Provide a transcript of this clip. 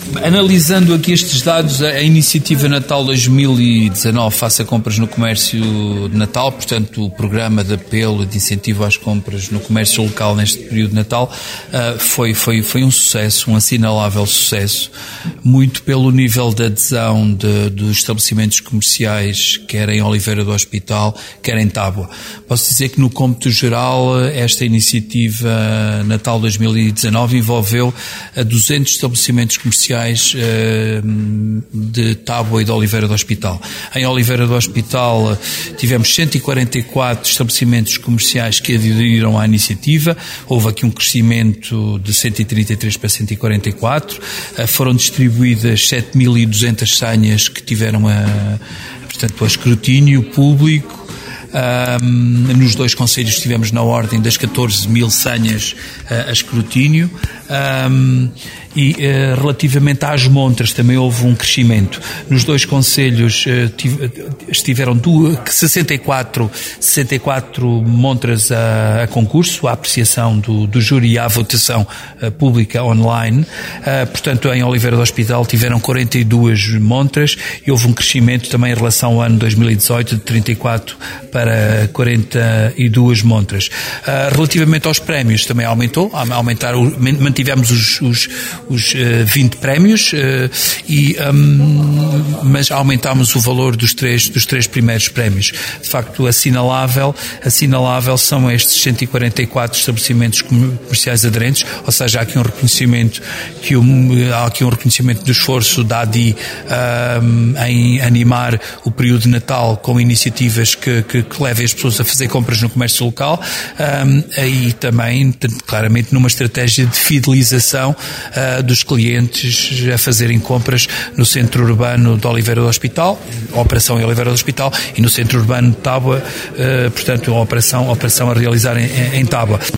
Analisando aqui estes dados, a iniciativa Natal 2019 Faça Compras no Comércio de Natal, portanto o programa de apelo de incentivo às compras no comércio local neste período de Natal, foi um sucesso, um assinalável sucesso, muito pelo nível de adesão dos estabelecimentos comerciais, quer em Oliveira do Hospital, quer em Tábua. Posso dizer que no cômputo geral esta iniciativa Natal 2019 envolveu 200 estabelecimentos comerciais de Tábua e de Oliveira do Hospital. Em Oliveira do Hospital tivemos 144 estabelecimentos comerciais que aderiram à iniciativa, houve aqui um crescimento de 133 para 144, foram distribuídas 7.200 senhas que tiveram portanto, a escrutínio público. Nos dois concelhos tivemos na ordem das 14.000 senhas a escrutínio. E relativamente às montras também houve um crescimento. Nos dois concelhos estiveram 64 montras a concurso, à apreciação do júri e à votação pública online. Portanto, em Oliveira do Hospital tiveram 42 montras e houve um crescimento também em relação ao ano 2018 de 34 para 42 montras. Relativamente aos prémios também mantivemos os 20 prémios, mas aumentámos o valor dos três primeiros prémios. De facto, assinalável são estes 144 estabelecimentos comerciais aderentes, ou seja, há aqui um reconhecimento do esforço da ADI em animar o período de Natal com iniciativas que levem as pessoas a fazer compras no comércio local, e também, claramente, numa estratégia de fidelização dos clientes a fazerem compras no centro urbano de Oliveira do Hospital, a operação em Oliveira do Hospital, e no centro urbano de Tábua, portanto, a operação a realizar em Tábua.